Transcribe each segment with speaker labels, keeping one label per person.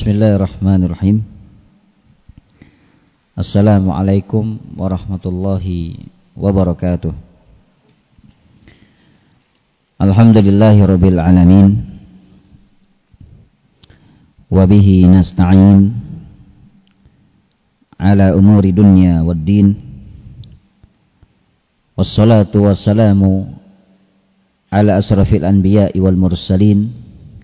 Speaker 1: Bismillahirrahmanirrahim. Assalamualaikum warahmatullahi wabarakatuh. Alhamdulillahirabbil alamin. Wa bihi nasta'in ala umuri dunya waddin. Wassalatu wassalamu ala asrafil anbiya'i wal mursalin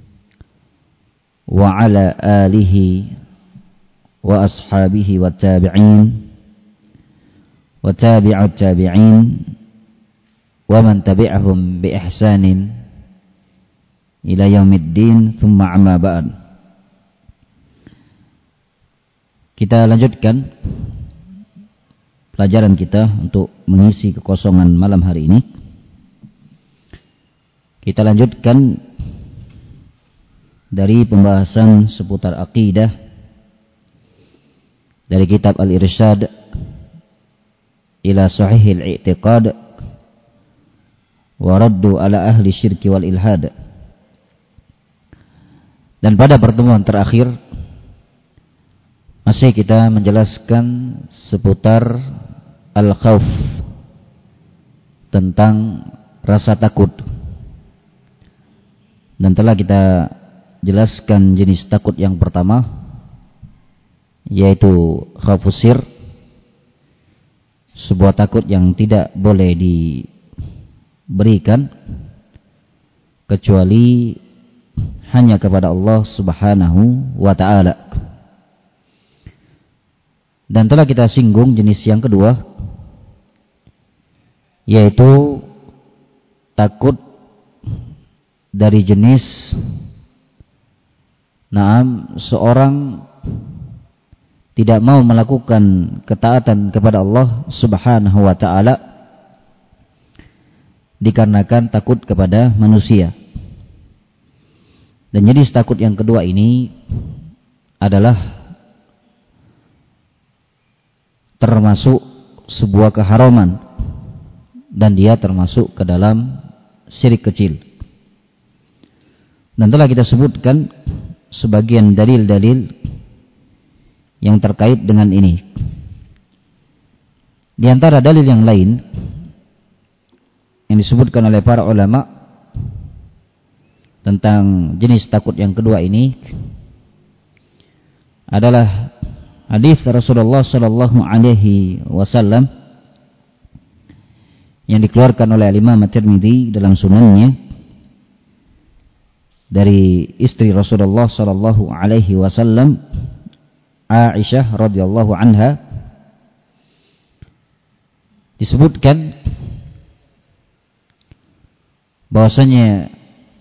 Speaker 1: wa ala alihi wa ashabihi wa tabi'in wa tabi'ut tabi'in wa man tabi'ahum bi ihsanin ila yaumiddin, thumma amma ba'd. Kita lanjutkan pelajaran kita untuk mengisi kekosongan malam hari ini. Kita lanjutkan dari pembahasan seputar akidah dari kitab Al-Irsyad ila Sahihil I'tiqad wa Raddu ala ahli syirki wal ilhad. Dan pada pertemuan terakhir masih kita menjelaskan seputar al-khauf, tentang rasa takut, dan telah kita jelaskan jenis takut yang pertama, yaitu khaufus sir, sebuah takut yang tidak boleh diberikan kecuali hanya kepada Allah Subhanahu wa ta'ala. Dan telah kita singgung jenis yang kedua, yaitu takut dari jenis seorang tidak mau melakukan ketaatan kepada Allah Subhanahu wa ta'ala dikarenakan takut kepada manusia. Dan jenis takut yang kedua ini adalah termasuk sebuah keharaman, dan dia termasuk ke dalam syirik kecil. Dan telah kita sebutkan sebagian dalil-dalil yang terkait dengan ini. Di antara dalil yang lain yang disebutkan oleh para ulama tentang jenis takut yang kedua ini adalah hadis Rasulullah sallallahu alaihi wasallam yang dikeluarkan oleh Imam At-Tirmidzi dalam sunannya dari istri Rasulullah sallallahu alaihi wasallam, Aisyah radhiyallahu anha, disebutkan bahwasanya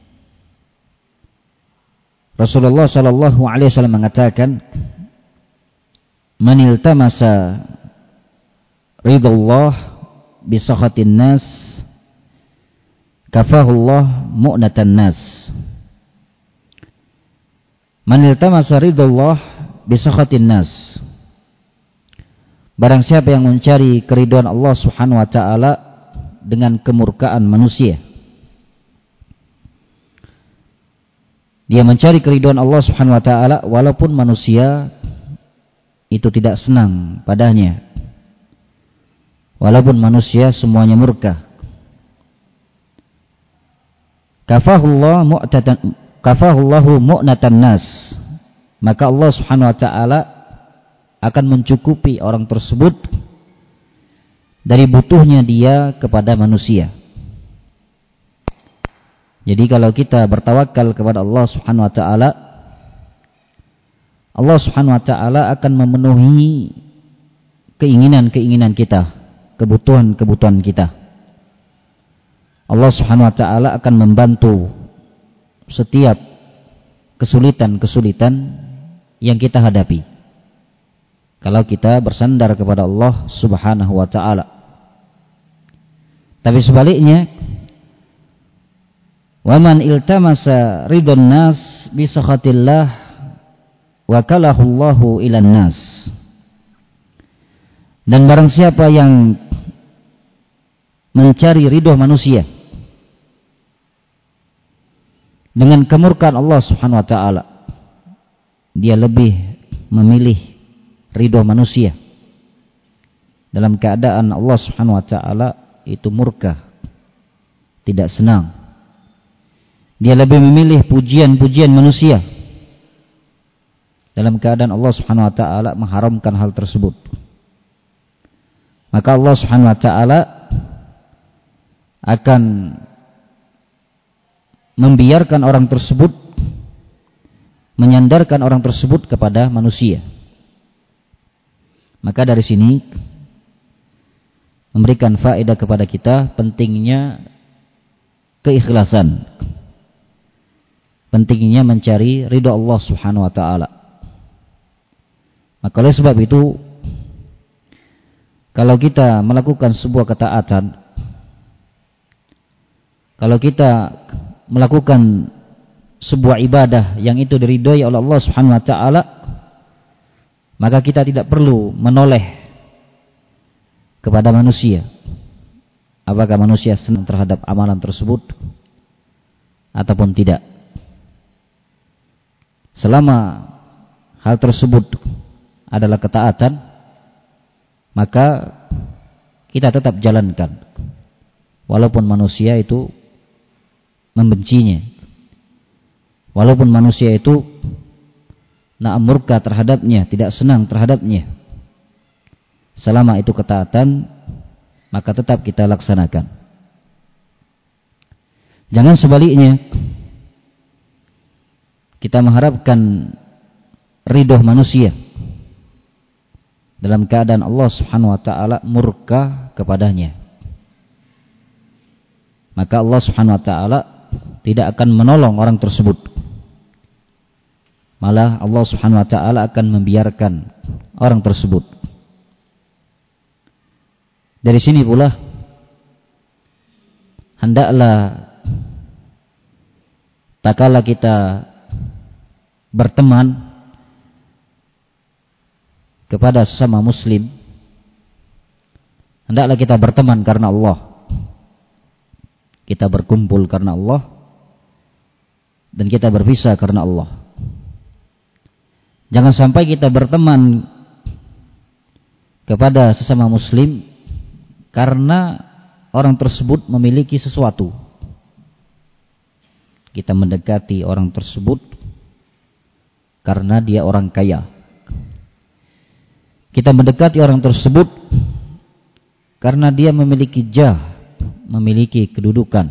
Speaker 1: Rasulullah sallallahu alaihi wasallam mengatakan, "Man iltamasa ridallah bi sakhatin nas, kafahullah mu'natan nas." Man iltamasa ridallah bisakhatin nas. Barang siapa yang mencari keridhaan Allah Subhanahu wa taala dengan kemurkaan manusia. Dia mencari keridhaan Allah Subhanahu wa taala walaupun manusia itu tidak senang padanya. Walaupun manusia semuanya murka. Kafahullahu mu'natan nas. Maka Allah Subhanahu wa ta'ala akan mencukupi orang tersebut dari butuhnya dia kepada manusia. Jadi kalau kita bertawakal kepada Allah Subhanahu wa ta'ala, Allah Subhanahu wa ta'ala akan memenuhi keinginan-keinginan kita, kebutuhan-kebutuhan kita. Allah Subhanahu wa ta'ala akan membantu setiap kesulitan-kesulitan yang kita hadapi kalau kita bersandar kepada Allah Subhanahu wa ta'ala. Tapi sebaliknya, waman iltamasa ridon nas bisakhatillah wakalahullahu ilan nas. Dan barang siapa yang mencari ridho manusia dengan kemurkaan Allah Subhanahu wa taala, dia lebih memilih ridho manusia dalam keadaan Allah Subhanahu wa taala itu murka, tidak senang. Dia lebih memilih pujian-pujian manusia dalam keadaan Allah Subhanahu wa taala mengharamkan hal tersebut. Maka Allah Subhanahu wa taala akan membiarkan orang tersebut, menyandarkan orang tersebut kepada manusia. Maka dari sini memberikan faedah kepada kita pentingnya keikhlasan, pentingnya mencari ridha Allah Subhanahu wa taala. Maka oleh sebab itu, kalau kita melakukan sebuah ketaatan, kalau kita melakukan sebuah ibadah yang itu diridhoi oleh Allah Subhanahu wa taala, maka kita tidak perlu menoleh kepada manusia. Apakah manusia senang terhadap amalan tersebut ataupun tidak. Selama hal tersebut adalah ketaatan, maka kita tetap jalankan walaupun manusia itu membencinya, walaupun manusia itu murka terhadapnya, tidak senang terhadapnya. Selama itu ketaatan, maka tetap kita laksanakan. Jangan sebaliknya, kita mengharapkan ridho manusia dalam keadaan Allah Subhanahu wa taala murka kepadanya. Maka Allah Subhanahu wa taala tidak akan menolong orang tersebut. Malah Allah Subhanahu wa taala akan membiarkan orang tersebut. Dari sini pula hendaklah tak kala kita berteman kepada sesama muslim, hendaklah kita berteman karena Allah. Kita berkumpul karena Allah dan kita berpisah karena Allah. Jangan sampai kita berteman kepada sesama muslim karena orang tersebut memiliki sesuatu. Kita mendekati orang tersebut karena dia orang kaya. Kita mendekati orang tersebut karena dia memiliki jah, memiliki kedudukan.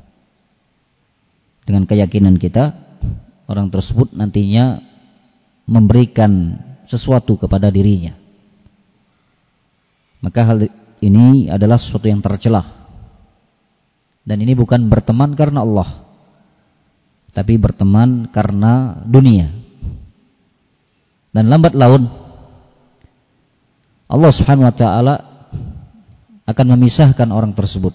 Speaker 1: Dengan keyakinan kita, orang tersebut nantinya memberikan sesuatu kepada dirinya. Maka hal ini adalah sesuatu yang tercela. Dan ini bukan berteman karena Allah, tapi berteman karena dunia. Dan lambat laun Allah Subhanahu wa taala akan memisahkan orang tersebut.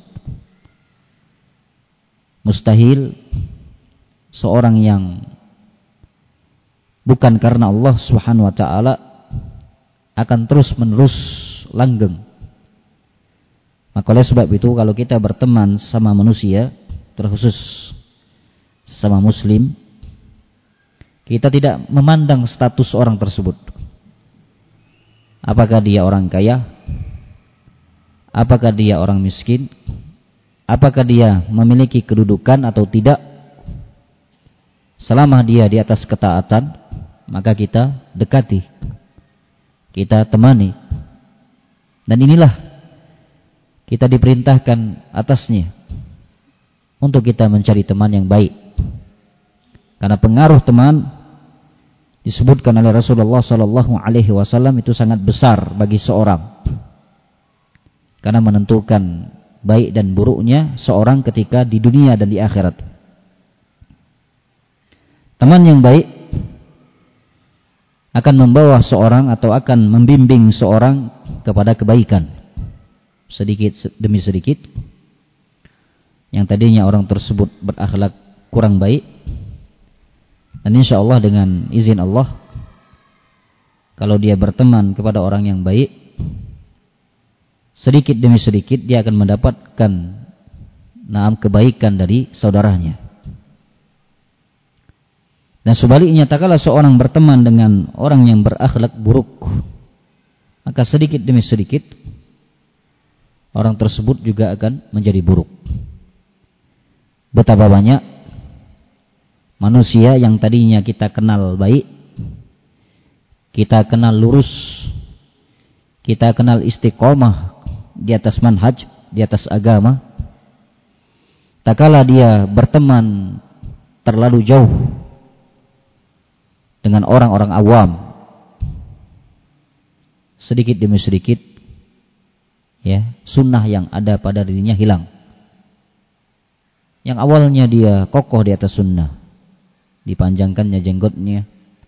Speaker 1: Mustahil seorang yang bukan karena Allah Subhanahu wa taala akan terus-menerus langgeng. Maka oleh sebab itu, kalau kita berteman sama manusia, terkhusus sama muslim, kita tidak memandang status orang tersebut. Apakah dia orang kaya? Apakah dia orang miskin? Apakah dia memiliki kedudukan atau tidak? Selama dia di atas ketaatan, maka kita dekati, kita temani. Dan inilah kita diperintahkan atasnya untuk kita mencari teman yang baik. Karena pengaruh teman disebutkan oleh Rasulullah SAW itu sangat besar bagi seorang. Karena menentukan baik dan buruknya seorang ketika di dunia dan di akhirat. Teman yang baik akan membawa seorang atau akan membimbing seorang kepada kebaikan. Sedikit demi sedikit, yang tadinya orang tersebut berakhlak kurang baik, dan insya Allah dengan izin Allah, kalau dia berteman kepada orang yang baik, sedikit demi sedikit dia akan mendapatkan kebaikan dari saudaranya. Dan sebaliknya, tak kala seorang berteman dengan orang yang berakhlak buruk, maka sedikit demi sedikit orang tersebut juga akan menjadi buruk. Betapa banyak manusia yang tadinya kita kenal baik, kita kenal lurus, kita kenal istiqomah di atas manhaj, di atas agama, tak kala dia berteman terlalu jauh dengan orang-orang awam, sedikit demi sedikit ya, sunnah yang ada pada dirinya hilang. Yang awalnya dia kokoh di atas sunnah, dipanjangkannya jenggotnya,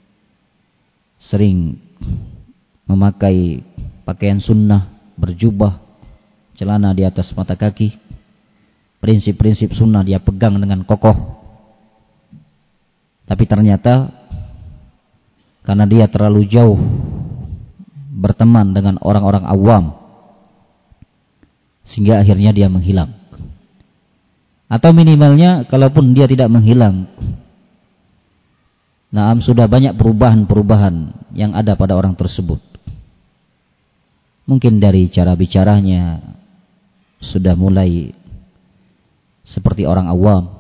Speaker 1: sering memakai pakaian sunnah, berjubah, celana di atas mata kaki, prinsip-prinsip sunnah dia pegang dengan kokoh. Tapi ternyata karena dia terlalu jauh berteman dengan orang-orang awam, sehingga akhirnya dia menghilang. Atau minimalnya kalaupun dia tidak menghilang, sudah banyak perubahan-perubahan yang ada pada orang tersebut. Mungkin dari cara bicaranya sudah mulai seperti orang awam.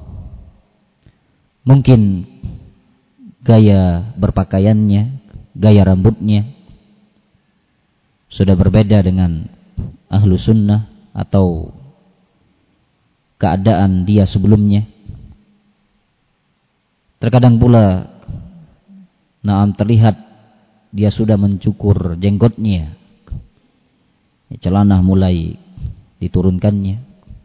Speaker 1: Mungkin gaya berpakaiannya, gaya rambutnya sudah berbeda dengan ahlu sunnah atau keadaan dia sebelumnya. Terkadang pula terlihat dia sudah mencukur jenggotnya, celana mulai diturunkannya.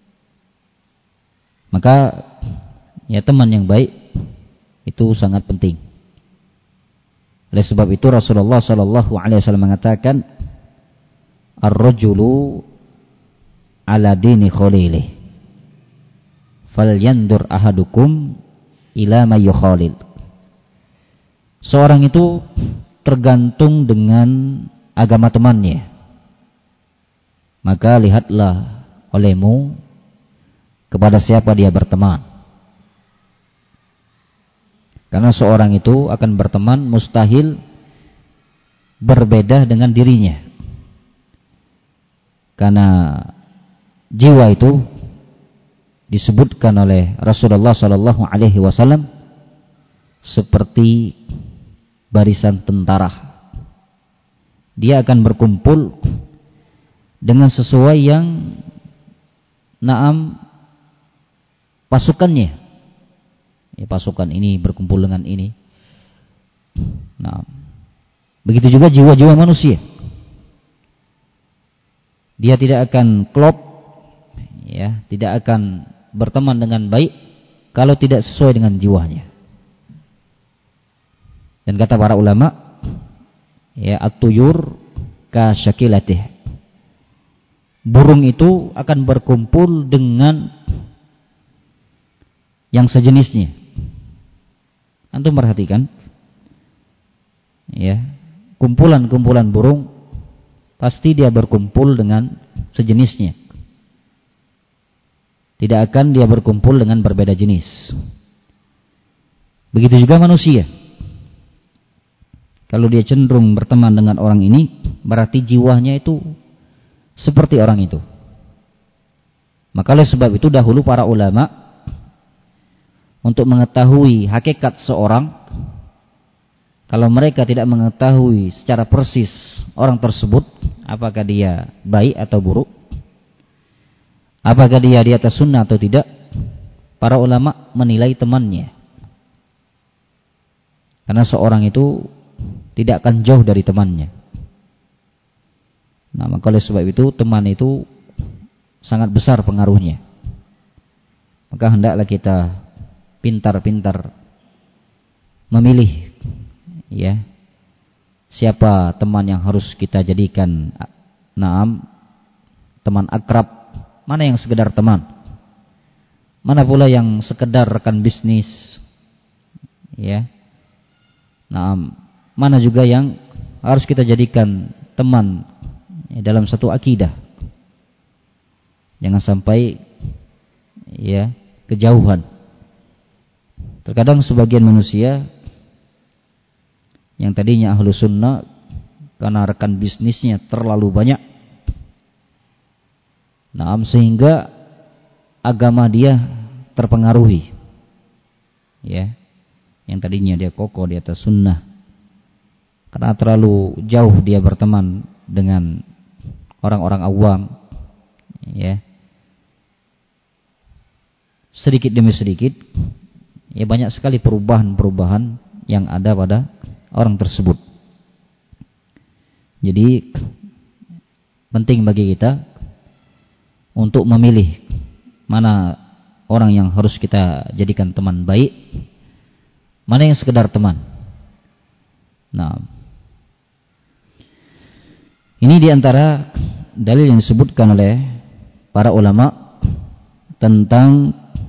Speaker 1: Maka ya, teman yang baik itu sangat penting. Oleh sebab itu Rasulullah sallallahu alaihi wasallam mengatakan, ar-rajulu ala dini khalilih, falyandur ahadukum ila may yukhalil. Seorang itu tergantung dengan agama temannya. Maka lihatlah olehmu kepada siapa dia berteman. Karena seorang itu akan berteman mustahil berbeda dengan dirinya. Karena jiwa itu disebutkan oleh Rasulullah sallallahu alaihi wasallam seperti barisan tentara. Dia akan berkumpul dengan sesuai yang pasukannya. Ya, pasukan ini berkumpul dengan ini. Begitu juga jiwa-jiwa manusia. Dia tidak akan klop, ya, tidak akan berteman dengan baik kalau tidak sesuai dengan jiwanya. Dan kata para ulama, ya, at-tuyur ka syakilatih. Burung itu akan berkumpul dengan yang sejenisnya. Antum perhatikan, ya, kumpulan-kumpulan burung pasti dia berkumpul dengan sejenisnya. Tidak akan dia berkumpul dengan berbeda jenis. Begitu juga manusia. Kalau dia cenderung berteman dengan orang ini, berarti jiwanya itu seperti orang itu. Maka oleh sebab itu dahulu para ulama untuk mengetahui hakikat seorang, kalau mereka tidak mengetahui secara persis orang tersebut, apakah dia baik atau buruk, apakah dia di atas sunnah atau tidak, para ulama menilai temannya. Karena seorang itu tidak akan jauh dari temannya. Maka oleh sebab itu teman itu sangat besar pengaruhnya. Maka hendaklah kita pintar-pintar memilih, ya, siapa teman yang harus kita jadikan teman akrab, mana yang sekedar teman, mana pula yang sekedar rekan bisnis, ya. Mana juga yang harus kita jadikan teman, ya, dalam satu akidah. Jangan sampai, ya, kejauhan. Terkadang sebagian manusia yang tadinya ahlu sunnah karena rekan bisnisnya terlalu banyak. Nah, sehingga agama dia terpengaruhi. Ya. Yang tadinya dia kokoh di atas sunnah, karena terlalu jauh dia berteman dengan orang-orang awam, ya, sedikit demi sedikit, ya banyak sekali perubahan-perubahan yang ada pada orang tersebut. Jadi penting bagi kita untuk memilih mana orang yang harus kita jadikan teman baik, mana yang sekedar teman. Nah, ini diantara dalil yang disebutkan oleh para ulama tentang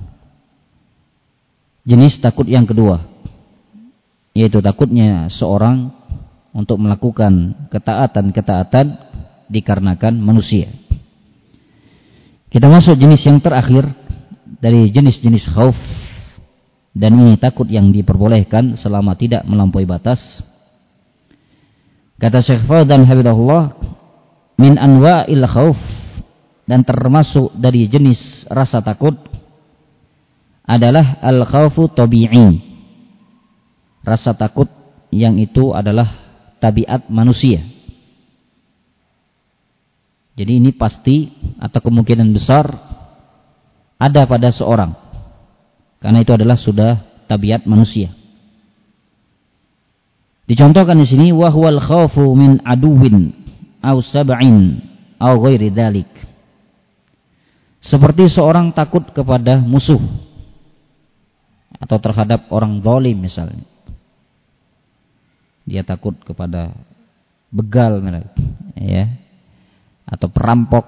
Speaker 1: jenis takut yang kedua, yaitu takutnya seorang untuk melakukan ketaatan-ketaatan dikarenakan manusia. Kita masuk jenis yang terakhir dari jenis-jenis khauf, dan ini takut yang diperbolehkan selama tidak melampaui batas. Kata Syekh Fauzan hafizahullah, min anwa'il khauf, dan termasuk dari jenis rasa takut adalah al-khaufu tabi'i, rasa takut yang itu adalah tabiat manusia. Jadi ini pasti atau kemungkinan besar ada pada seorang, karena itu adalah sudah tabiat manusia. Dicontohkan di sini, wa huwal khaufu min aduwin aw sab'in aw ghairi dzalik. Seperti seorang takut kepada musuh atau terhadap orang zalim misalnya. Dia takut kepada begal ya, atau perampok.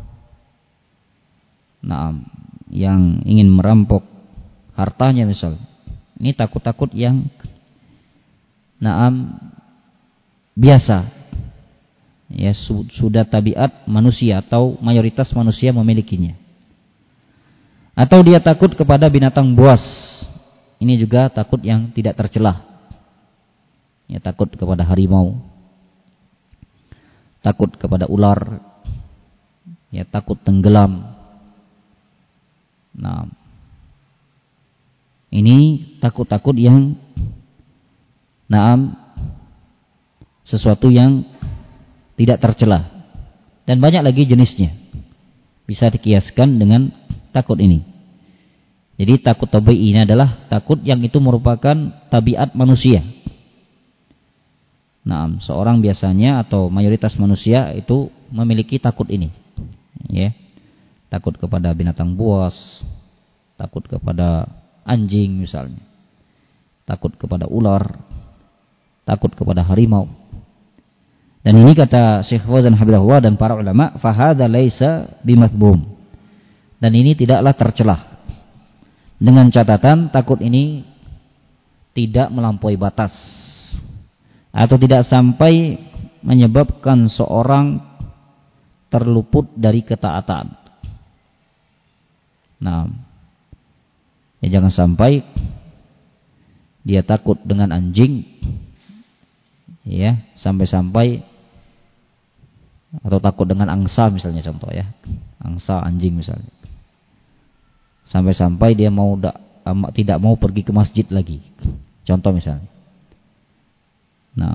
Speaker 1: Nah, yang ingin merampok hartanya misalnya. Ini takut-takut yang biasa. Ya, sudah tabiat manusia atau mayoritas manusia memilikinya. Atau dia takut kepada binatang buas. Ini juga takut yang tidak tercelah. Ya, takut kepada harimau, takut kepada ular, ya, takut tenggelam. Nah, ini takut-takut yang sesuatu yang tidak tercelah, dan banyak lagi jenisnya, bisa dikiaskan dengan takut ini. Jadi takut tabi'i ini adalah takut yang itu merupakan tabiat manusia. Nah, seorang biasanya atau mayoritas manusia itu memiliki takut ini, ya. Takut kepada binatang buas, takut kepada anjing misalnya, takut kepada ular, takut kepada harimau. Dan ini kata Syekh Fauzan hafizahullah dan para ulama, fa hadza laisa bimathbum. Dan ini tidaklah tercelah. Dengan catatan takut ini tidak melampaui batas atau tidak sampai menyebabkan seorang terluput dari ketaatan. Nah, ya jangan sampai dia takut dengan anjing, ya, sampai-sampai, atau takut dengan angsa misalnya, contoh ya, angsa anjing misalnya, sampai-sampai dia tidak mau pergi ke masjid lagi, contoh misalnya. Nah,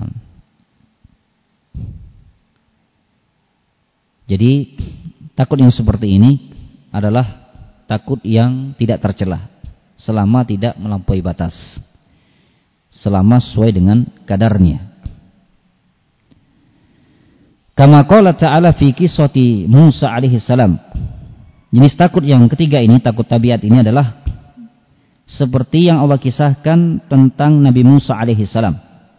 Speaker 1: jadi takut yang seperti ini adalah takut yang tidak tercelah selama tidak melampaui batas, selama sesuai dengan kadarnya. Kama qala ta'ala fi qissati Musa alaihi salam. Jenis takut yang ketiga ini, takut tabiat ini adalah seperti yang Allah kisahkan tentang Nabi Musa alaihi salam.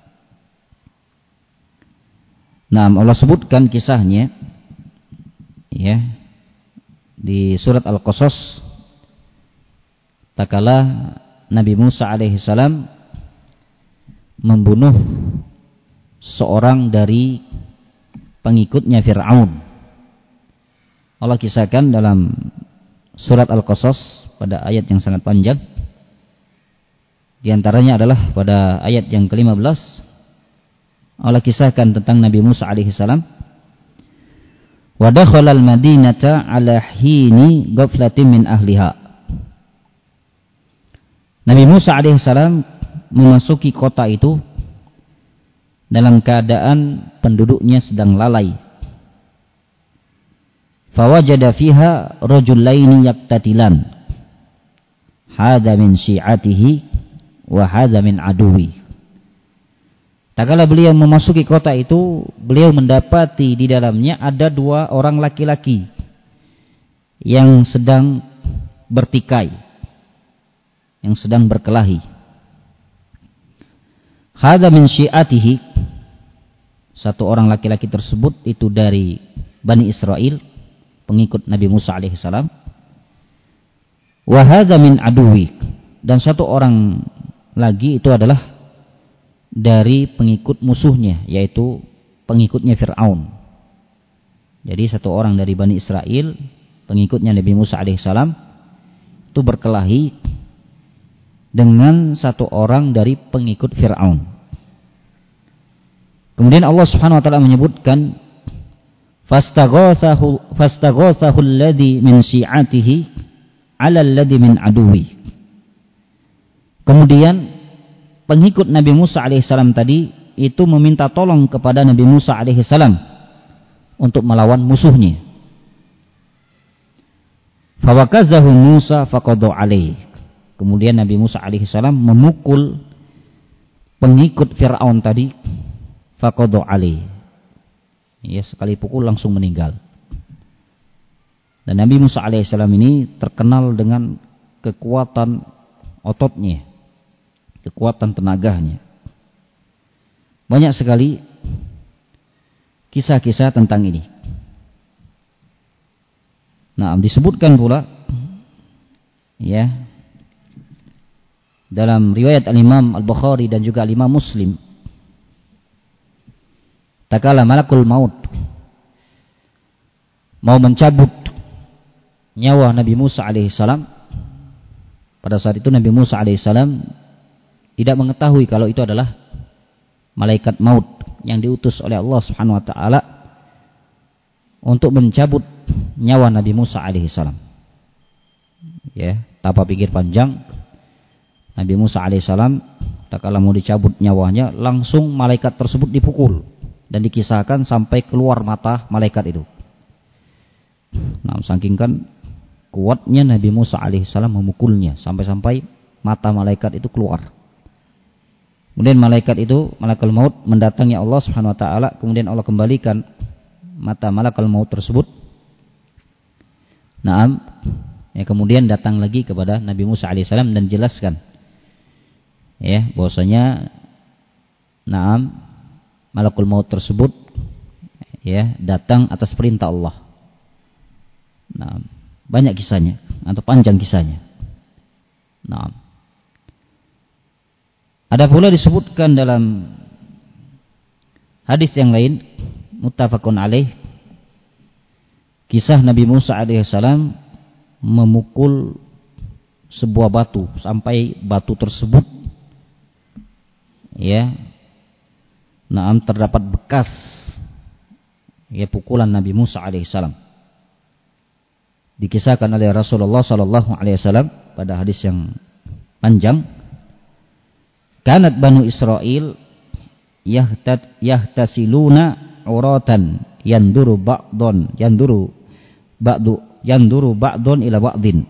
Speaker 1: Nah, Allah sebutkan kisahnya, ya, di surat Al-Qasas, tatkala Nabi Musa alaihi salam membunuh seorang dari pengikutnya Fir'aun. Allah kisahkan dalam surat Al-Qasas pada ayat yang sangat panjang. Di antaranya adalah pada ayat yang ke-15, Allah kisahkan tentang Nabi Musa alaihi salam. Wa dakhala al-madinata ala hini ghaflatin min ahliha. Nabi Musa alaihi salam memasuki kota itu dalam keadaan penduduknya sedang lalai. Fawajada fiha rajulaini yaqtatilan. Hadza min syi'atihi wa hadza min aduwi. Tatkala beliau memasuki kota itu, beliau mendapati di dalamnya ada dua orang laki-laki yang sedang bertikai, yang sedang berkelahi. Hadza min syi'atihi, satu orang laki-laki tersebut itu dari Bani Israel, pengikut Nabi Musa alaihi salam. Wa hadza min aduwi, dan satu orang lagi itu adalah dari pengikut musuhnya, yaitu pengikutnya Fir'aun. Jadi satu orang dari Bani Israel, pengikutnya Nabi Musa alaihi salam, itu berkelahi dengan satu orang dari pengikut Fir'aun. Kemudian Allah Subhanahu wa taala menyebutkan fastaghathahu alladhi min syi'atihi 'ala alladhi min aduwi. Kemudian pengikut Nabi Musa alaihissalam tadi itu meminta tolong kepada Nabi Musa alaihissalam untuk melawan musuhnya. Fawakazahu Musa faqadu alaihi. Kemudian Nabi Musa alaihissalam memukul pengikut Fir'aun tadi, faqadu alaihi. Ya, sekali pukul langsung meninggal. Dan Nabi Musa alaihissalam ini terkenal dengan kekuatan ototnya, kekuatan tenaganya. Banyak sekali kisah-kisah tentang ini. Nah, disebutkan pula ya dalam riwayat Al-Imam Al-Bukhari dan juga Al-Imam Muslim, tatkala malakul maut mau mencabut nyawa Nabi Musa alaihissalam, pada saat itu Nabi Musa alaihissalam tidak mengetahui kalau itu adalah malaikat maut yang diutus oleh Allah Subhanahu wa taala untuk mencabut nyawa Nabi Musa alaihissalam. Ya, tanpa pikir panjang, Nabi Musa alaihissalam tatkala mau dicabut nyawanya, langsung malaikat tersebut dipukul dan dikisahkan sampai keluar mata malaikat itu. Nah, saking kan kuatnya Nabi Musa alaihissalam memukulnya sampai-sampai mata malaikat itu keluar. Kemudian malaikat itu, malakul maut, mendatangi Allah Subhanahu wa taala, kemudian Allah kembalikan mata malakul maut tersebut. Naam, ya, kemudian datang lagi kepada Nabi Musa alaihissalam dan jelaskan ya bahwasanya naam, malakul maut tersebut ya datang atas perintah Allah. Nah, banyak kisahnya atau panjang kisahnya. Nah, ada pula disebutkan dalam hadis yang lain muttafaqun alaih, kisah Nabi Musa alaihissalam memukul sebuah batu sampai batu tersebut ya naam terdapat bekas ya pukulan Nabi Musa alaihissalam. Dikisahkan oleh Rasulullah sallallahu alaihi wasallam pada hadis yang panjang, kanat Banu Israil yahtasiluna uratan yanduru ba'dun ila ba'din.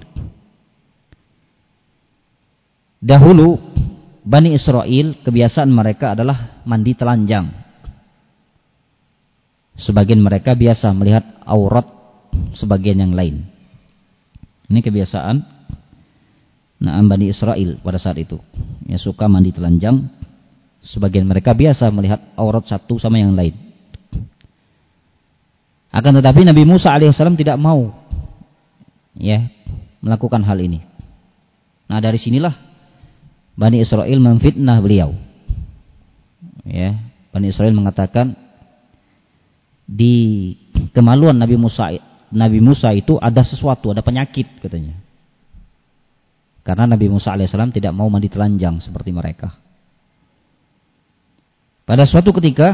Speaker 1: Dahulu Bani Israil kebiasaan mereka adalah mandi telanjang. Sebagian mereka biasa melihat aurat sebagian yang lain. Ini kebiasaan Bani Israel pada saat itu. Ya, suka mandi telanjang. Sebagian mereka biasa melihat aurat satu sama yang lain. Akan tetapi Nabi Musa alaihissalam tidak mau ya melakukan hal ini. Nah, dari sinilah Bani Israel memfitnah beliau. Ya, Bani Israel mengatakan di kemaluan Nabi Musa itu ada sesuatu, ada penyakit katanya. Karena Nabi Musa alaihissalam tidak mau mandi telanjang seperti mereka. pada suatu ketika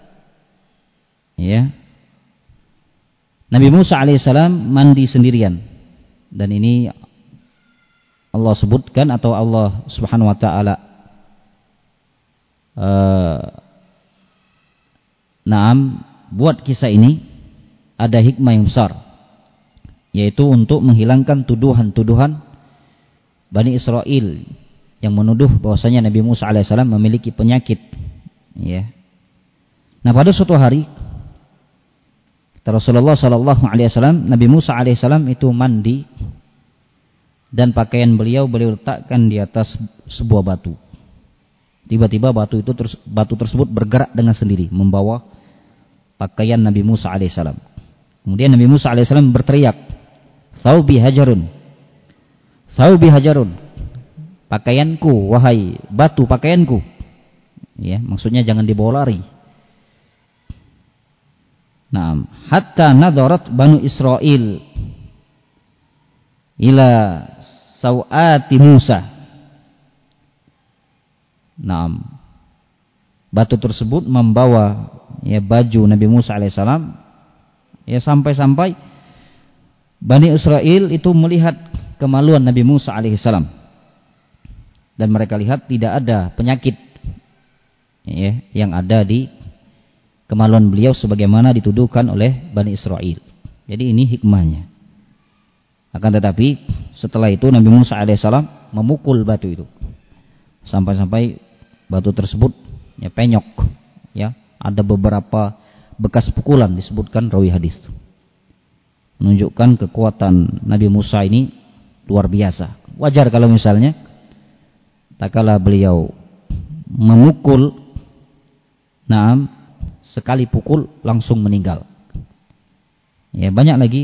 Speaker 1: ya, Nabi Musa alaihissalam mandi sendirian, dan ini Allah sebutkan atau Allah Subhanahu wa taala buat kisah ini ada hikmah yang besar, yaitu untuk menghilangkan tuduhan-tuduhan Bani Israel yang menuduh bahwasanya Nabi Musa alaihissalam memiliki penyakit. Ya. Nah, pada suatu hari Rasulullah sallallahu alaihi wasallam, Nabi Musa alaihissalam itu mandi dan pakaian beliau letakkan di atas sebuah batu. Tiba-tiba batu tersebut bergerak dengan sendiri membawa pakaian Nabi Musa alaihissalam. Kemudian Nabi Musa alaihissalam berteriak, "Thawbi hajarun. Thawbi hajarun." Pakaianku, wahai batu, pakaianku. Ya, maksudnya jangan dibawa lari. Nah, hatta nadarat Banu Israel ila sawati Musa. Nah, batu tersebut membawa ya baju Nabi Musa alaihissalam, ya sampai-sampai Bani Israel itu melihat kemaluan Nabi Musa alaihissalam, dan mereka lihat tidak ada penyakit ya yang ada di kemaluan beliau sebagaimana dituduhkan oleh Bani Israel. Jadi ini hikmahnya. Akan tetapi setelah itu Nabi Musa alaihissalam memukul batu itu sampai-sampai batu tersebut ya penyok, ya ada beberapa bekas pukulan, disebutkan rawi hadis, menunjukkan kekuatan Nabi Musa ini luar biasa. Wajar kalau misalnya tak kala beliau memukul, sekali pukul langsung meninggal. Ya, banyak lagi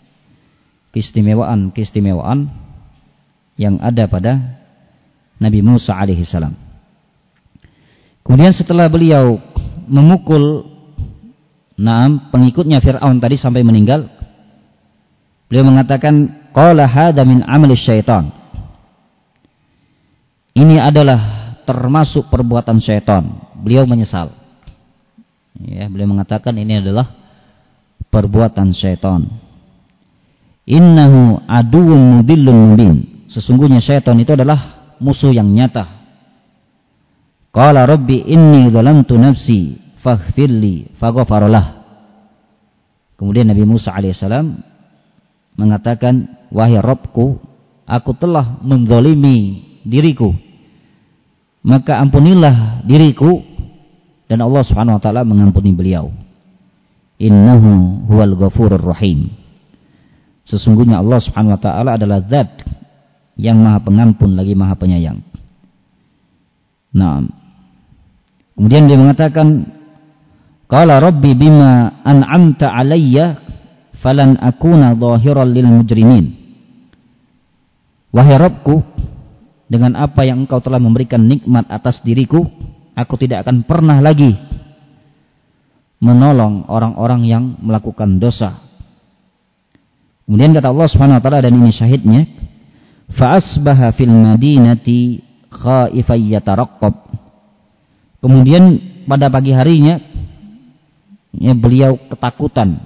Speaker 1: keistimewaan yang ada pada Nabi Musa alaihissalam. Kemudian setelah beliau memukul pengikutnya Fir'aun tadi sampai meninggal, beliau mengatakan, qala hadza min amali syaitan. Ini adalah termasuk perbuatan syaitan. Beliau menyesal. Ya, beliau mengatakan ini adalah perbuatan syaitan. Innahu aduwwun mudillun mubin. Sesungguhnya syaitan itu adalah musuh yang nyata. Qala rabbi inni zalamtu nafsi faghfirli faghfaralah. Kemudian Nabi Musa alaihissalam mengatakan, wahai Rabbku, aku telah menzalimi diriku, maka ampunilah diriku. Dan Allah Subhanahu wa taala mengampuni beliau. Innahu huwal ghafurur rahim. Sesungguhnya Allah Subhanahu wa taala adalah zat yang Maha Pengampun lagi Maha Penyayang. Nah, kemudian dia mengatakan, qala rabbi bima an'amta alayya falan akuna dhahiran lil mujrimin. Wahai Rabbku, dengan apa yang Engkau telah memberikan nikmat atas diriku, aku tidak akan pernah lagi menolong orang-orang yang melakukan dosa. Kemudian kata Allah Subhanahu wa taala, dan ini syahidnya, fa asbaha fil madinati khaifan yataraqqab. Kemudian pada pagi harinya ya beliau ketakutan.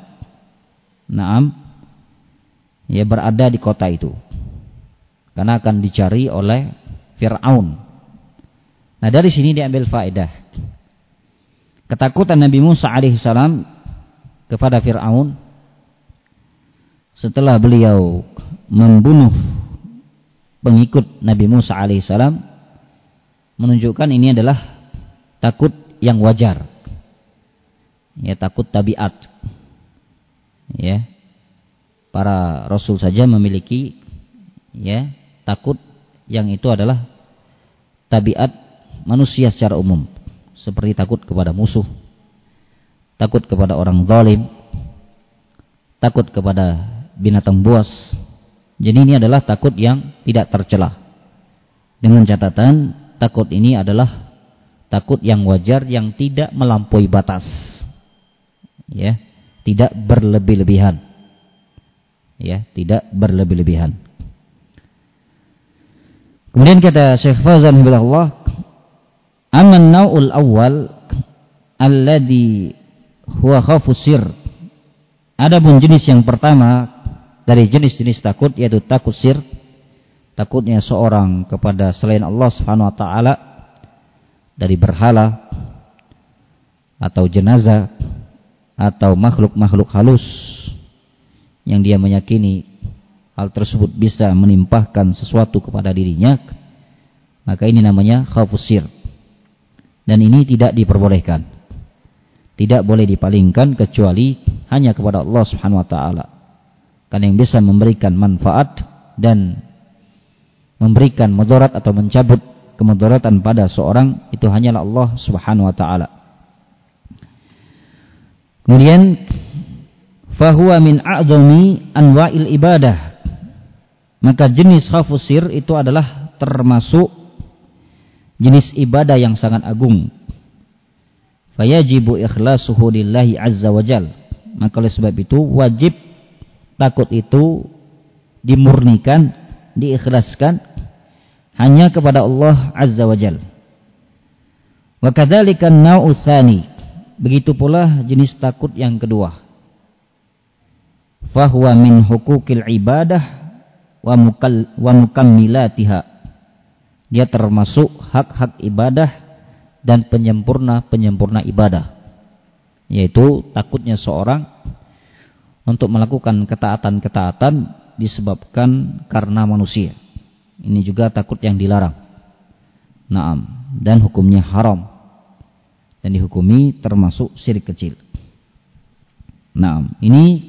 Speaker 1: Ya berada di kota itu karena akan dicari oleh Fir'aun. Nah, dari sini diambil faedah. Ketakutan Nabi Musa alaihissalam kepada Fir'aun setelah beliau membunuh pengikut Nabi Musa alaihissalam menunjukkan ini adalah takut yang wajar. Ya, takut tabiat. Ya. Para rasul saja memiliki ya takut yang itu adalah tabiat manusia secara umum, seperti takut kepada musuh, takut kepada orang zalim, takut kepada binatang buas. Jadi ini adalah takut yang tidak tercela. Dengan catatan takut ini adalah takut yang wajar, yang tidak melampaui batas. Ya, tidak berlebih-lebihan. Ya, tidak berlebih-lebihan. Kemudian kata Syekh Fauzan hafizahullah, aman naul awal alladzi huwa khawfus sir. Adapun jenis yang pertama dari jenis-jenis takut yaitu takut sir, takutnya seorang kepada selain Allah Subhanahu wa taala dari berhala atau jenazah atau makhluk-makhluk halus yang dia meyakini hal tersebut bisa menimpahkan sesuatu kepada dirinya, maka ini namanya khaufus sir. Dan ini tidak diperbolehkan. Tidak boleh dipalingkan kecuali hanya kepada Allah Subhanahu wa taala. Karena yang bisa memberikan manfaat dan memberikan mudarat atau mencabut kemudaratan pada seorang itu hanyalah Allah Subhanahu wa taala. Kemudian fahuwa min a'zami anwa'il ibadah. Maka jenis khaufus sir itu adalah termasuk jenis ibadah yang sangat agung. Fayajibu ikhlasuhu lillahi azza wajal. Maka oleh sebab itu wajib takut itu dimurnikan, diikhlaskan hanya kepada Allah azza wajal. Wa kadzalika an-naw'u tsani. Begitu pula jenis takut yang kedua. Fahuwa min hukukil ibadah wa mukammilatiha. Dia termasuk hak-hak ibadah dan penyempurna ibadah. Yaitu takutnya seorang untuk melakukan ketaatan-ketaatan disebabkan karena manusia. Ini juga takut yang dilarang. Naam, dan hukumnya haram. Dan dihukumi termasuk syirik kecil. Naam, ini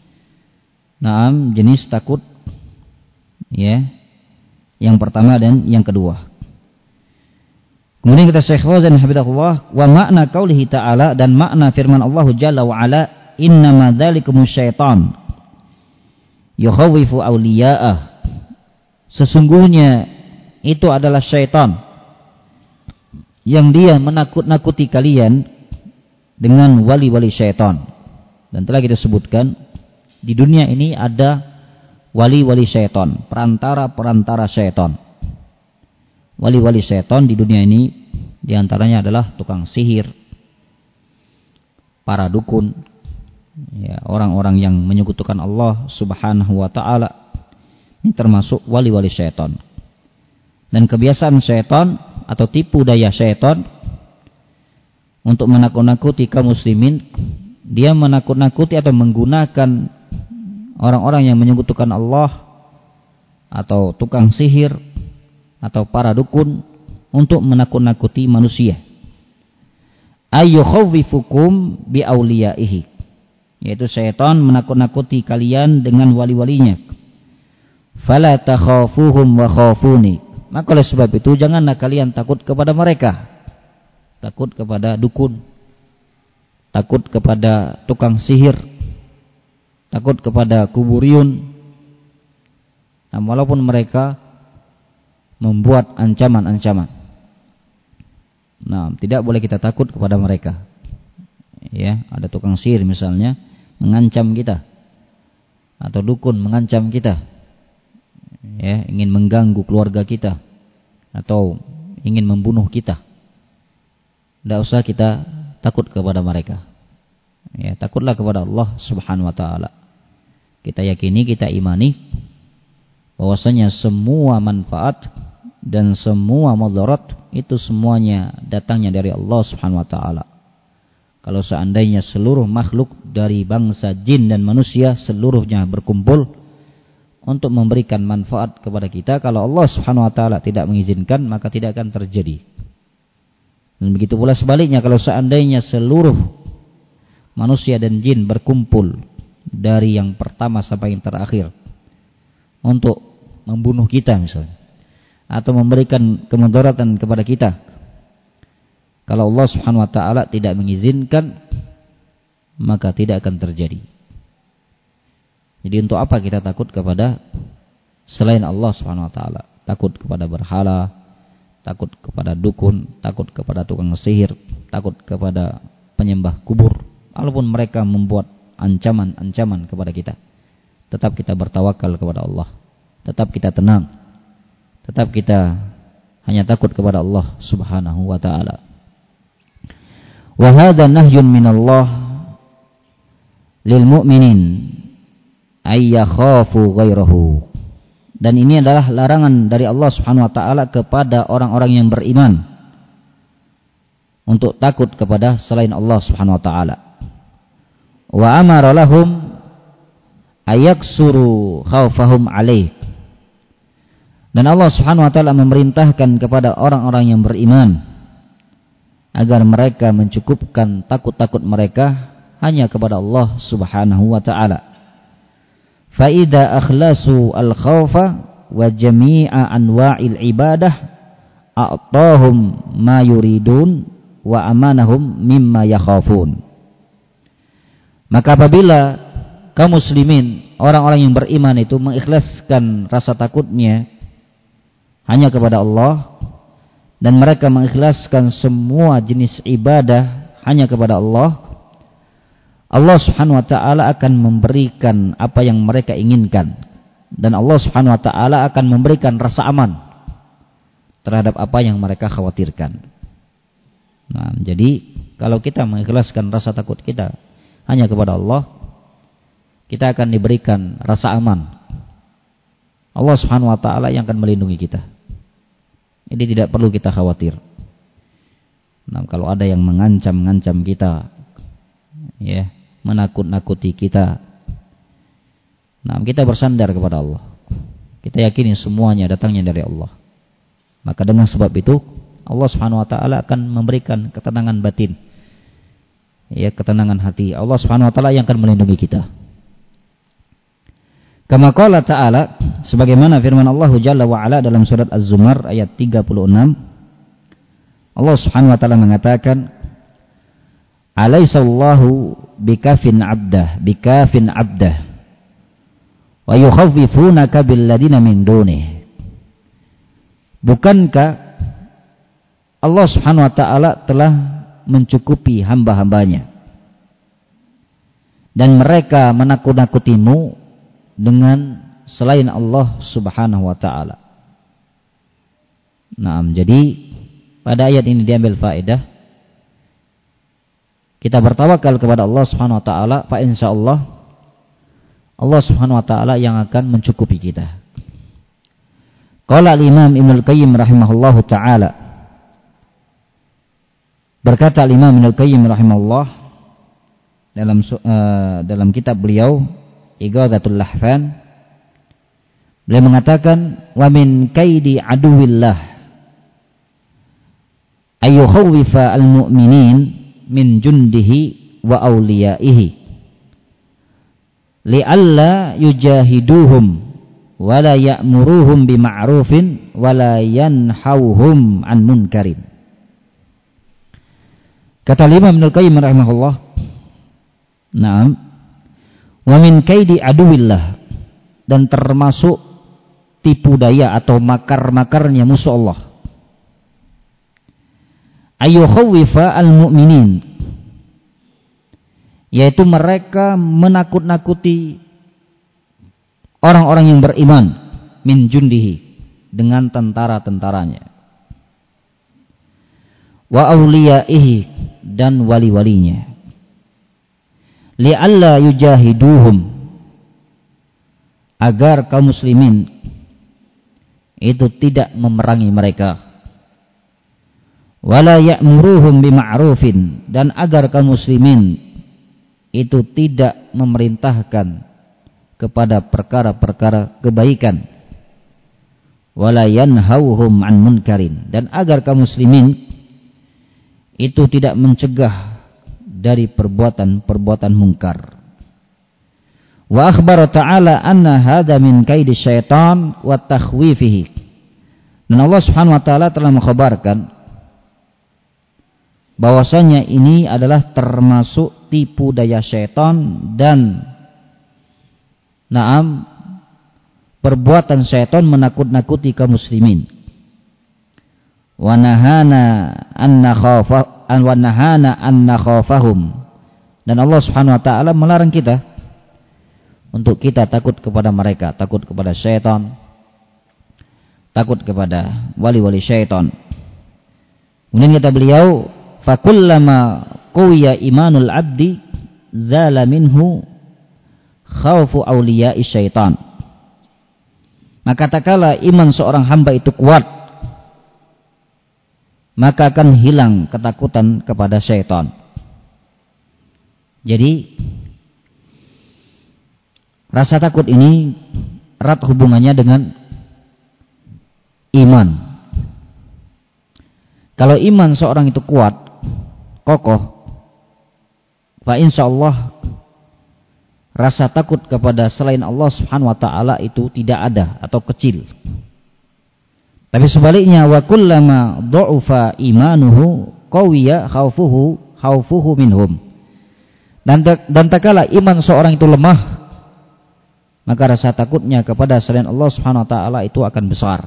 Speaker 1: jenis takut ya. Yang pertama dan yang kedua. Kemudian kita Syekh Fauzan hafizahullah, wa makna qaulihi ta'ala, dan makna firman Allah Jalla wa ala, innama dzalikumus syaitan yukhawifu awliya'ah. Sesungguhnya itu adalah syaitan yang dia menakut-nakuti kalian dengan wali-wali syaitan. Dan telah kita sebutkan di dunia ini ada wali-wali syaitan, perantara-perantara syaitan. Wali-wali syaitan di dunia ini diantaranya adalah tukang sihir, para dukun, ya, orang-orang yang menyekutukan Allah Subhanahu wa taala. Ini termasuk wali-wali syaitan. Dan kebiasaan syaitan atau tipu daya syaitan untuk menakut-nakuti kaum muslimin, dia menakut-nakuti atau menggunakan orang-orang yang menyekutukan Allah atau tukang sihir atau para dukun untuk menakut-nakuti manusia. Ayyukhawwifukum bi auliyaihi, yaitu syaitan menakut-nakuti kalian dengan wali-walinya. Fala takhafuhum wa khafuni. Maka oleh sebab itu janganlah kalian takut kepada mereka. Takut kepada dukun, takut kepada tukang sihir, takut kepada kuburiyun. Nah, walaupun mereka membuat ancaman-ancaman. Nah, tidak boleh kita takut kepada mereka. Ya, ada tukang sihir misalnya mengancam kita, atau dukun mengancam kita, ya, ingin mengganggu keluarga kita atau ingin membunuh kita. Tidak usah kita takut kepada mereka. Ya, takutlah kepada Allah Subhanahu wa taala. Kita yakini, kita imani bahwasanya semua manfaat dan semua mudarat itu semuanya datangnya dari Allah Subhanahu wa taala. Kalau seandainya seluruh makhluk dari bangsa jin dan manusia seluruhnya berkumpul untuk memberikan manfaat kepada kita, kalau Allah Subhanahu wa taala tidak mengizinkan, maka tidak akan terjadi. Dan begitu pula sebaliknya, kalau seandainya seluruh manusia dan jin berkumpul dari yang pertama sampai yang terakhir untuk membunuh kita misalnya, atau memberikan kemudaratan kepada kita, kalau Allah Subhanahu wa taala tidak mengizinkan, maka tidak akan terjadi. Jadi untuk apa kita takut kepada selain Allah Subhanahu wa taala? Takut kepada berhala, takut kepada dukun, takut kepada tukang sihir, takut kepada penyembah kubur, walaupun mereka membuat ancaman-ancaman kepada kita. Tetap kita bertawakal kepada Allah, tetap kita tenang, tetap kita hanya takut kepada Allah Subhanahu wa taala. Wa hadza nahyun minallah lil mu'minin ay yakhafu ghairahu. Dan ini adalah larangan dari Allah Subhanahu wa taala kepada orang-orang yang beriman untuk takut kepada selain Allah Subhanahu wa taala. Wa amara lahum ayaksuru khaufahum alaih. Dan Allah Subhanahu wa taala memerintahkan kepada orang-orang yang beriman agar mereka mencukupkan takut-takut mereka hanya kepada Allah Subhanahu wa taala. Fa idza akhlasu al-khaufa wa jami'a anwa'il ibadah a'tahum ma yuridun wa amanahum mimma yakhafun. Maka apabila kaum muslimin, orang-orang yang beriman itu mengikhlaskan rasa takutnya hanya kepada Allah, dan mereka mengikhlaskan semua jenis ibadah hanya kepada Allah, Allah Subhanahu wa taala akan memberikan apa yang mereka inginkan, dan Allah Subhanahu wa taala akan memberikan rasa aman terhadap apa yang mereka khawatirkan. Nah, jadi kalau kita mengikhlaskan rasa takut kita hanya kepada Allah, kita akan diberikan rasa aman. Allah Subhanahu wa taala yang akan melindungi kita. Jadi tidak perlu kita khawatir. Nah, kalau ada yang mengancam kita, ya, menakut-nakuti kita, nah, kita bersandar kepada Allah. Kita yakini semuanya datangnya dari Allah. Maka dengan sebab itu Allah Subhanahu wa taala akan memberikan ketenangan batin, ya, ketenangan hati. Allah Subhanahu wa taala yang akan melindungi kita. Kama qala ta'ala, sebagaimana firman Allah Jalla wa Ala dalam surat Az-Zumar ayat 36, Allah Subhanahu wa taala mengatakan, "Alaisallahu bikafin 'abdah wa yukhawwifunaka billadina min dunih." Bukankah Allah Subhanahu wa taala telah mencukupi hamba-hambanya dan mereka menakut-nakutimu dengan selain Allah Subhanahu wa taala. Nah, jadi pada ayat ini diambil faedah, kita bertawakal kepada Allah Subhanahu wa taala, fa insyaallah Allah Subhanahu wa taala yang akan mencukupi kita. Qala al-Imam Ibnu Al-Qayyim rahimahullahu taala, berkata al-Imam Ibnu Al-Qayyim rahimahullah dalam kitab beliau Ighathatul Lahfan, beliau mengatakan, wa min kaidi aduwillah ayyukhawwifa al-mu'minin min jundihi wa awliyaihi li'alla yujahiduhum wa la ya'muruhum bima'rufin wa la yanhauhum an munkarin. Kata Imam Ibnu Qayyim rahimahullah, na'am, wa min kaidi aduwillah, dan termasuk tipu daya atau makar-makarnya musuh Allah, ayyukhawwifa al-mu'minin, yaitu mereka menakut-nakuti orang-orang yang beriman, min jundihi, dengan tentara-tentaranya, wa awliyaihi, dan wali-walinya, li'alla yujahiduhum, agar kaum muslimin itu tidak memerangi mereka, wala ya'muruhum bima'rufin, dan agar kaum muslimin itu tidak memerintahkan kepada perkara-perkara kebaikan, wala yanhauhum an munkarin, dan agar kaum muslimin itu tidak mencegah dari perbuatan-perbuatan mungkar. Wa akhbara ta'ala anna hadza min kaidi syaitan wa takhwifihi. Dan Allah Subhanahu wa taala telah mengkhabarkan bahwasanya ini adalah termasuk tipu daya syaitan dan perbuatan syaitan menakut-nakuti kaum muslimin. Wa nahana an nakhafahum, dan Allah Subhanahu wa taala melarang kita untuk kita takut kepada mereka, takut kepada syaitan, takut kepada wali-wali syaitan. Kemudian kata beliau, fakullama qawiya imanul 'abdi zala minhu khaufu awliya'i syaitan. Maka tatkala iman seorang hamba itu kuat, maka akan hilang ketakutan kepada syaitan. Jadi rasa takut ini erat hubungannya dengan iman. Kalau iman seorang itu kuat, kokoh, fa insyaallah rasa takut kepada selain Allah Subhanahu wa taala itu tidak ada atau kecil. Tapi sebaliknya, wa kullama dha'ufa imanuhu qawiya khaufuhu minhum. Dan tatkala iman seorang itu lemah, maka rasa takutnya kepada selain Allah Subhanahu wa taala itu akan besar.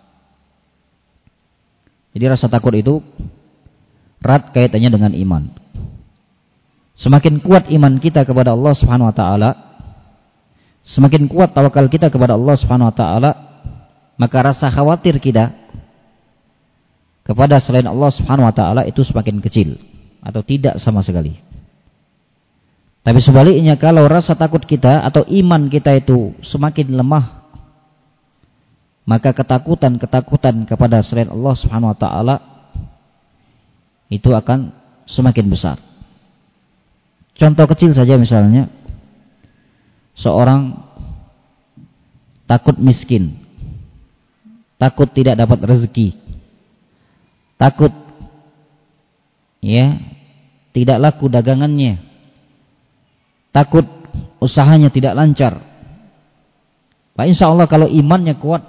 Speaker 1: Jadi rasa takut itu erat kaitannya dengan iman. Semakin kuat iman kita kepada Allah Subhanahu wa taala, semakin kuat tawakal kita kepada Allah Subhanahu wa taala, maka rasa khawatir kita kepada selain Allah Subhanahu wa taala itu semakin kecil atau tidak sama sekali. Tapi sebaliknya, kalau rasa takut kita atau iman kita itu semakin lemah, maka ketakutan kepada selain Allah Subhanahu wa taala itu akan semakin besar. Contoh kecil saja, misalnya seorang takut miskin, takut tidak dapat rezeki, takut tidak laku dagangannya, takut usahanya tidak lancar. Pak, insya Allah kalau imannya kuat,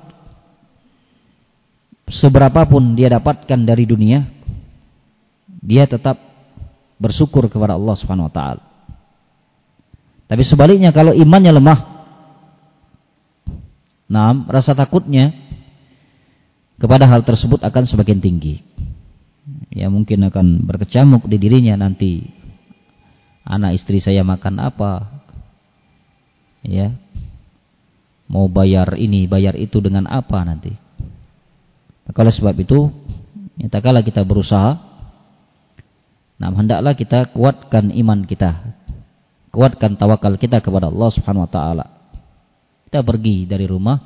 Speaker 1: seberapapun dia dapatkan dari dunia, dia tetap bersyukur kepada Allah Subhanahu wa taala. Tapi sebaliknya, kalau imannya lemah, rasa takutnya kepada hal tersebut akan semakin tinggi. Ya, mungkin akan berkecamuk di dirinya, nanti anak istri saya makan apa? Ya. Mau bayar ini, bayar itu dengan apa nanti? Maka oleh sebab itu, tatkala kita berusaha, hendaklah kita kuatkan iman kita, kuatkan tawakal kita kepada Allah Subhanahu wa taala. Kita pergi dari rumah,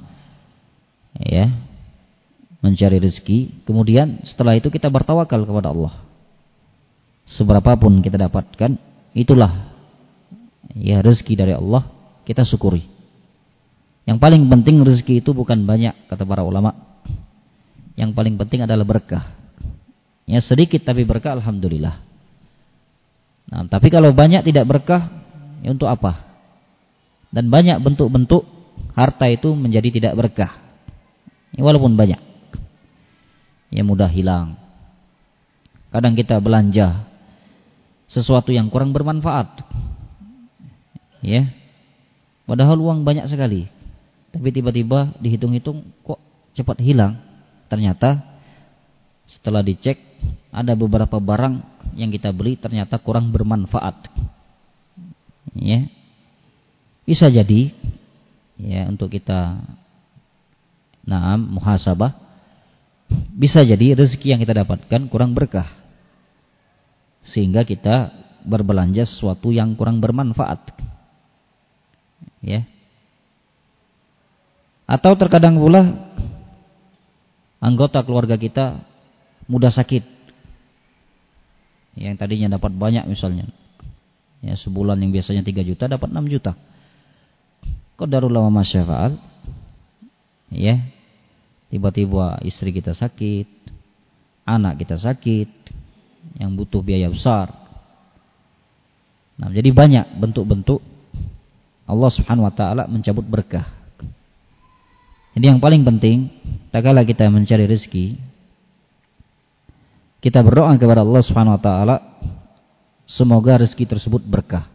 Speaker 1: mencari rezeki, kemudian setelah itu kita bertawakal kepada Allah. Seberapapun kita dapatkan, itulah rezeki dari Allah, kita syukuri. Yang paling penting rezeki itu bukan banyak, kata para ulama. Yang paling penting adalah berkah. Sedikit tapi berkah, alhamdulillah. Tapi kalau banyak tidak berkah, untuk apa? Dan banyak bentuk-bentuk harta itu menjadi tidak berkah. Walaupun banyak, mudah hilang. Kadang kita belanja sesuatu yang kurang bermanfaat, padahal uang banyak sekali, tapi tiba-tiba dihitung-hitung kok cepat hilang. Ternyata setelah dicek, ada beberapa barang yang kita beli ternyata kurang bermanfaat. Bisa jadi untuk kita muhasabah, bisa jadi rezeki yang kita dapatkan kurang berkah, sehingga kita berbelanja sesuatu yang kurang bermanfaat. Atau terkadang pula anggota keluarga kita mudah sakit, yang tadinya dapat banyak, misalnya sebulan yang biasanya 3 juta dapat 6 juta. Qadarullah wa masyafa'al. Tiba-tiba istri kita sakit, anak kita sakit, yang butuh biaya besar. Jadi banyak bentuk-bentuk Allah Subhanahu wa taala mencabut berkah. Jadi yang paling penting, tatkala kita mencari rezeki, kita berdoa kepada Allah Subhanahu wa taala, semoga rezeki tersebut berkah.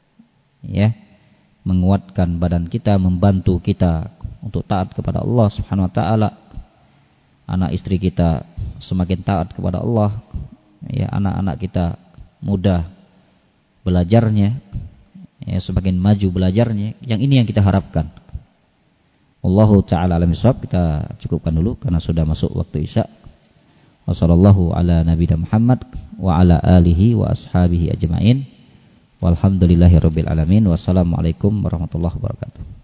Speaker 1: Menguatkan badan kita, membantu kita untuk taat kepada Allah Subhanahu wa taala. Anak istri kita semakin taat kepada Allah. Anak-anak kita mudah belajarnya, semakin maju belajarnya. Yang ini yang kita harapkan. Wallahu ta'ala alam bissawab. Kita cukupkan dulu karena sudah masuk waktu Isya. Wassallallahu ala nabiyina Muhammad wa ala alihi wa ashabihi ajmain. Walhamdulillahirabbil alamin. Wassalamualaikum warahmatullahi wabarakatuh.